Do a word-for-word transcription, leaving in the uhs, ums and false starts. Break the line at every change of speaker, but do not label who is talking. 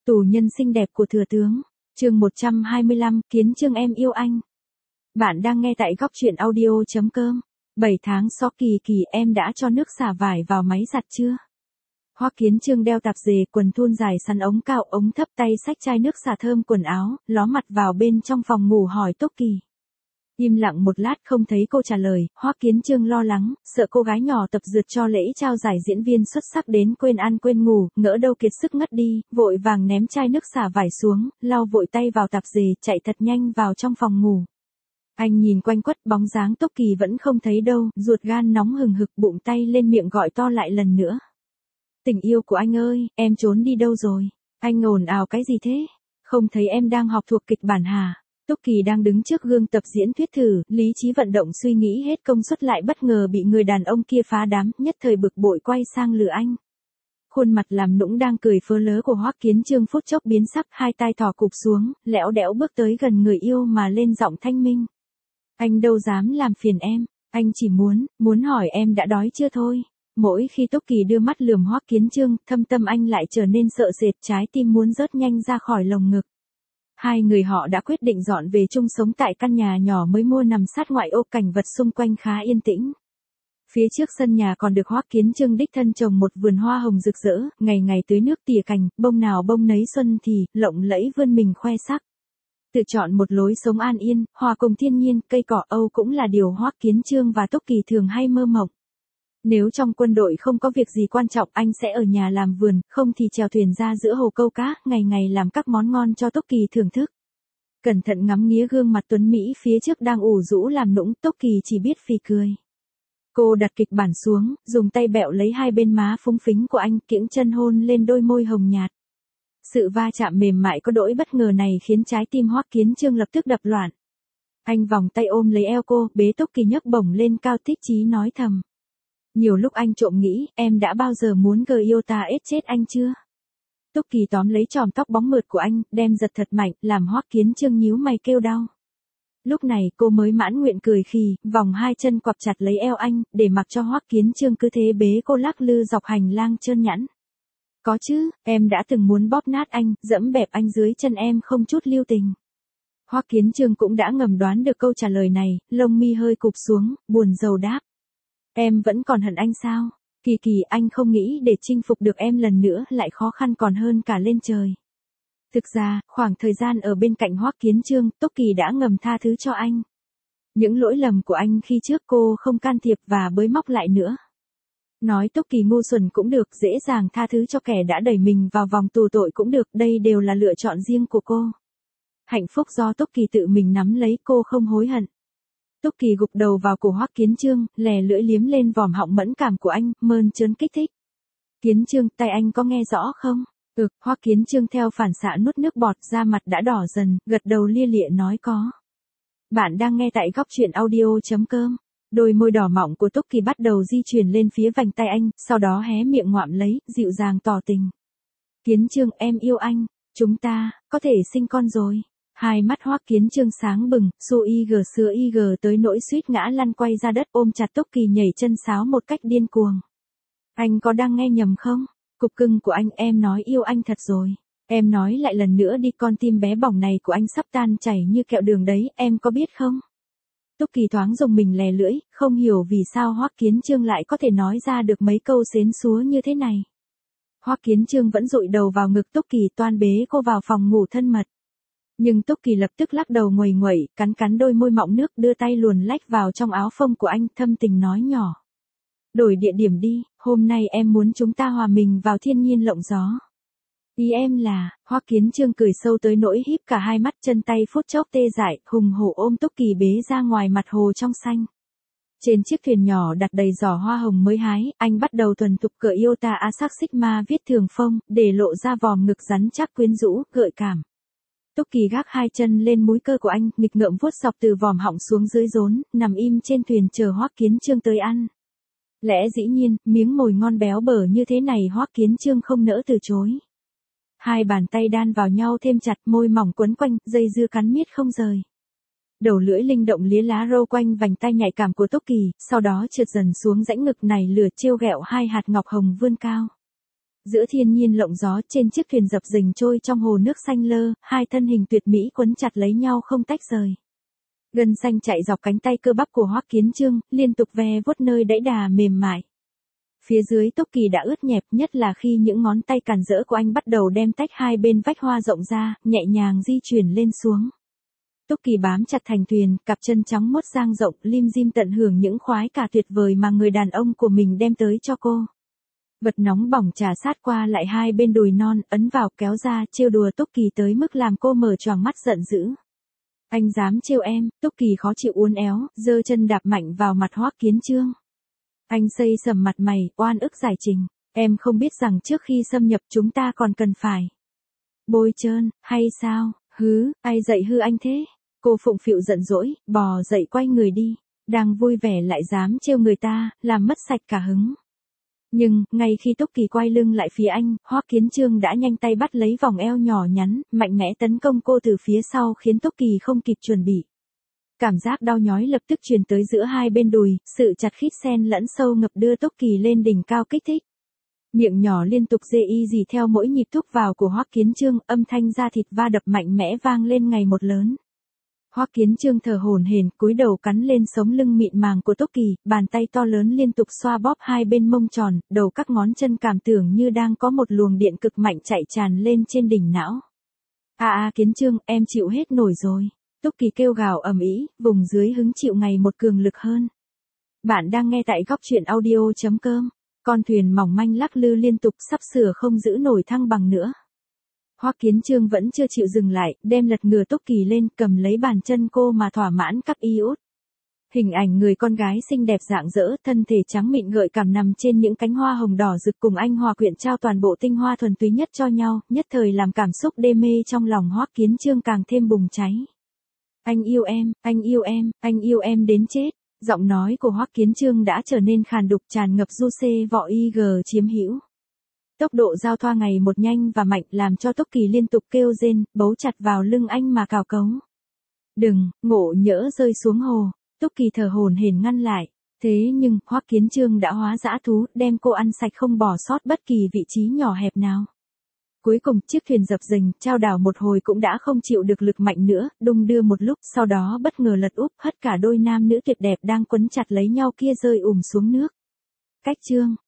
Tù nhân xinh đẹp của thừa tướng. Chương một trăm hai mươi lăm, Kiến Chương em yêu anh. Bạn đang nghe tại góc truyện audio chấm com. bảy tháng so kỳ kỳ em đã cho nước xả vải vào máy giặt chưa? Hoắc Kiến Chương đeo tạp dề, quần thun dài sắn ống cao ống thấp, tay xách chai nước xả thơm quần áo, ló mặt vào bên trong phòng ngủ hỏi Túc Kỳ. Im lặng một lát không thấy cô trả lời, Hoắc Kiến Chương lo lắng, sợ cô gái nhỏ tập dượt cho lễ trao giải diễn viên xuất sắc đến quên ăn quên ngủ, ngỡ đâu kiệt sức ngất đi, vội vàng ném chai nước xả vải xuống, lau vội tay vào tạp dề, chạy thật nhanh vào trong phòng ngủ. Anh nhìn quanh quất bóng dáng Túc Kỳ vẫn không thấy đâu, ruột gan nóng hừng hực, bụng tay lên miệng gọi to lại lần nữa. Tình yêu của anh ơi, em trốn đi đâu rồi? Anh ồn ào cái gì thế? Không thấy em đang học thuộc kịch bản hả? Túc Kỳ đang đứng trước gương tập diễn thuyết thử, lý trí vận động suy nghĩ hết công suất lại bất ngờ bị người đàn ông kia phá đám, nhất thời bực bội quay sang lừa anh. Khuôn mặt làm nũng đang cười phớ lớ của Hoắc Kiến Chương phút chốc biến sắc, hai tay thò cụp xuống, lẽo đẽo bước tới gần người yêu mà lên giọng thanh minh. Anh đâu dám làm phiền em, anh chỉ muốn, muốn hỏi em đã đói chưa thôi. Mỗi khi Túc Kỳ đưa mắt lườm Hoắc Kiến Chương, thâm tâm anh lại trở nên sợ sệt, trái tim muốn rớt nhanh ra khỏi lồng ngực. Hai người họ đã quyết định dọn về chung sống tại căn nhà nhỏ mới mua nằm sát ngoại ô, cảnh vật xung quanh khá yên tĩnh. Phía trước sân nhà còn được Hoắc Kiến Chương đích thân trồng một vườn hoa hồng rực rỡ, ngày ngày tưới nước tỉa cành, bông nào bông nấy xuân thì, lộng lẫy vươn mình khoe sắc. Tự chọn một lối sống an yên, hòa cùng thiên nhiên, cây cỏ Âu cũng là điều Hoắc Kiến Chương và Túc Kỳ thường hay mơ mộng. Nếu trong quân đội không có việc gì quan trọng, anh sẽ ở nhà làm vườn, không thì chèo thuyền ra giữa hồ câu cá, ngày ngày làm các món ngon cho Túc Kỳ thưởng thức. Cẩn thận ngắm nghía gương mặt tuấn Mỹ phía trước đang ủ rũ làm nũng, Túc Kỳ chỉ biết phì cười. Cô đặt kịch bản xuống, dùng tay bẹo lấy hai bên má phúng phính của anh, kiễng chân hôn lên đôi môi hồng nhạt. Sự va chạm mềm mại có đỗi bất ngờ này khiến trái tim Hoắc Kiến Chương lập tức đập loạn. Anh vòng tay ôm lấy eo cô, bế Túc Kỳ nhấc bổng lên cao, thích chí nói thầm. Nhiều lúc anh trộm nghĩ, em đã bao giờ muốn gờ yêu ta ết chết anh chưa? Túc Kỳ tóm lấy chòm tóc bóng mượt của anh, đem giật thật mạnh, làm Hoắc Kiến Chương nhíu mày kêu đau. Lúc này cô mới mãn nguyện cười khì, vòng hai chân quặp chặt lấy eo anh, để mặc cho Hoắc Kiến Chương cứ thế bế cô lắc lư dọc hành lang trơn nhẵn. Có chứ, em đã từng muốn bóp nát anh, dẫm bẹp anh dưới chân em không chút lưu tình. Hoắc Kiến Chương cũng đã ngầm đoán được câu trả lời này, lông mi hơi cụp xuống, buồn rầu đáp. Em vẫn còn hận anh sao? Kỳ kỳ, anh không nghĩ để chinh phục được em lần nữa lại khó khăn còn hơn cả lên trời. Thực ra, khoảng thời gian ở bên cạnh Hoắc Kiến Chương, Túc Kỳ đã ngầm tha thứ cho anh. Những lỗi lầm của anh khi trước cô không can thiệp và bới móc lại nữa. Nói Túc Kỳ ngu xuẩn cũng được, dễ dàng tha thứ cho kẻ đã đẩy mình vào vòng tù tội cũng được, đây đều là lựa chọn riêng của cô. Hạnh phúc do Túc Kỳ tự mình nắm lấy, cô không hối hận. Túc Kỳ gục đầu vào cổ Hoắc Kiến Chương, lè lưỡi liếm lên vòm họng mẫn cảm của anh, mơn trớn kích thích. Kiến Chương, tay anh có nghe rõ không? Ừ, Hoắc Kiến Chương theo phản xạ nuốt nước bọt, da mặt đã đỏ dần, gật đầu lia lịa nói có. Bạn đang nghe tại góc truyện audio chấm com. Đôi môi đỏ mọng của Túc Kỳ bắt đầu di chuyển lên phía vành tay anh, sau đó hé miệng ngoạm lấy, dịu dàng tỏ tình. Kiến Chương, em yêu anh, chúng ta, có thể sinh con rồi. Hai mắt Hoắc Kiến Chương sáng bừng, xô y gờ sữa y gờ tới nỗi suýt ngã lăn quay ra đất, ôm chặt Túc Kỳ nhảy chân sáo một cách điên cuồng. Anh có đang nghe nhầm không? Cục cưng của anh, em nói yêu anh thật rồi. Em nói lại lần nữa đi, con tim bé bỏng này của anh sắp tan chảy như kẹo đường đấy, em có biết không? Túc Kỳ thoáng rùng mình lè lưỡi, không hiểu vì sao Hoắc Kiến Chương lại có thể nói ra được mấy câu xến xúa như thế này. Hoắc Kiến Chương vẫn dụi đầu vào ngực Túc Kỳ, toan bế cô vào phòng ngủ thân mật. Nhưng Túc Kỳ lập tức lắc đầu nguầy nguẩy, cắn cắn đôi môi mọng nước, đưa tay luồn lách vào trong áo phông của anh, thâm tình nói nhỏ. Đổi địa điểm đi, hôm nay em muốn chúng ta hòa mình vào thiên nhiên lộng gió. Ý em là, Hoắc Kiến Chương cười sâu tới nỗi híp cả hai mắt, chân tay phút chốc tê dại, hùng hổ ôm Túc Kỳ bế ra ngoài mặt hồ trong xanh. Trên chiếc thuyền nhỏ đặt đầy giỏ hoa hồng mới hái, anh bắt đầu thuần thục cởi yêu ta a sắc sigma viết thường phông, để lộ ra vòm ngực rắn chắc quyến rũ, gợi cảm. Túc Kỳ gác hai chân lên múi cơ của anh, nghịch ngợm vuốt dọc từ vòm họng xuống dưới rốn, nằm im trên thuyền chờ Hoắc Kiến Chương tới ăn. Lẽ dĩ nhiên, miếng mồi ngon béo bở như thế này Hoắc Kiến Chương không nỡ từ chối. Hai bàn tay đan vào nhau thêm chặt, môi mỏng quấn quanh, dây dưa cắn miết không rời. Đầu lưỡi linh động lía lá râu quanh vành tay nhạy cảm của Túc Kỳ, sau đó trượt dần xuống rãnh ngực này lửa trêu ghẹo hai hạt ngọc hồng vươn cao. Giữa thiên nhiên lộng gió, trên chiếc thuyền dập dềnh trôi trong hồ nước xanh lơ, hai thân hình tuyệt mỹ quấn chặt lấy nhau không tách rời. Gân xanh chạy dọc cánh tay cơ bắp của Hoắc Kiến Chương, liên tục ve vuốt nơi đẫy đà mềm mại. Phía dưới Túc Kỳ đã ướt nhẹp, nhất là khi những ngón tay cản rỡ của anh bắt đầu đem tách hai bên vách hoa rộng ra, nhẹ nhàng di chuyển lên xuống. Túc Kỳ bám chặt thành thuyền, cặp chân trắng mốt dang rộng, lim dim tận hưởng những khoái cả tuyệt vời mà người đàn ông của mình đem tới cho cô. Vật nóng bỏng trà sát qua lại hai bên đùi non, ấn vào kéo ra, trêu đùa Túc Kỳ tới mức làm cô mở choàng mắt giận dữ. Anh dám trêu em? Túc Kỳ khó chịu uốn éo, giơ chân đạp mạnh vào mặt Hoắc Kiến Chương. Anh xây sầm mặt mày, oan ức giải trình. Em không biết rằng trước khi xâm nhập chúng ta còn cần phải bôi trơn, hay sao? Hứ, ai dạy hư anh thế? Cô phụng phịu giận dỗi, bò dậy quay người đi. Đang vui vẻ lại dám trêu người ta, làm mất sạch cả hứng. Nhưng, ngay khi Túc Kỳ quay lưng lại phía anh, Hoắc Kiến Chương đã nhanh tay bắt lấy vòng eo nhỏ nhắn, mạnh mẽ tấn công cô từ phía sau khiến Túc Kỳ không kịp chuẩn bị. Cảm giác đau nhói lập tức truyền tới giữa hai bên đùi, sự chặt khít xen lẫn sâu ngập đưa Túc Kỳ lên đỉnh cao kích thích. Miệng nhỏ liên tục dê y dì theo mỗi nhịp thúc vào của Hoắc Kiến Chương, âm thanh da thịt va đập mạnh mẽ vang lên ngày một lớn. Hoắc Kiến Chương thở hổn hển, cúi đầu cắn lên sống lưng mịn màng của Túc Kỳ, bàn tay to lớn liên tục xoa bóp hai bên mông tròn, đầu các ngón chân cảm tưởng như đang có một luồng điện cực mạnh chạy tràn lên trên đỉnh não. A a Kiến Chương, em chịu hết nổi rồi. Túc Kỳ kêu gào ầm ĩ, vùng dưới hứng chịu ngày một cường lực hơn. Bạn đang nghe tại góc truyện audio chấm com. Con thuyền mỏng manh lắc lư liên tục sắp sửa không giữ nổi thăng bằng nữa. Hoắc Kiến Chương vẫn chưa chịu dừng lại, đem lật ngửa Túc Kỳ lên, cầm lấy bàn chân cô mà thỏa mãn các y út. Hình ảnh người con gái xinh đẹp rạng rỡ, thân thể trắng mịn gợi cảm nằm trên những cánh hoa hồng đỏ rực cùng anh hòa quyện trao toàn bộ tinh hoa thuần túy nhất cho nhau, nhất thời làm cảm xúc đê mê trong lòng Hoắc Kiến Chương càng thêm bùng cháy. Anh yêu em, anh yêu em, anh yêu em đến chết. Giọng nói của Hoắc Kiến Chương đã trở nên khàn đục tràn ngập du xê vọ y gờ chiếm hữu. Tốc độ giao thoa ngày một nhanh và mạnh làm cho Túc Kỳ liên tục kêu rên, bấu chặt vào lưng anh mà cào cấu. Đừng, ngộ nhỡ rơi xuống hồ. Túc Kỳ thở hổn hển ngăn lại. Thế nhưng, Hoắc Kiến Chương đã hóa dã thú, đem cô ăn sạch không bỏ sót bất kỳ vị trí nhỏ hẹp nào. Cuối cùng, chiếc thuyền dập dềnh, chao đảo một hồi cũng đã không chịu được lực mạnh nữa, đung đưa một lúc, sau đó bất ngờ lật úp, hất cả đôi nam nữ tuyệt đẹp đang quấn chặt lấy nhau kia rơi ùm xuống nước. Cách Chương,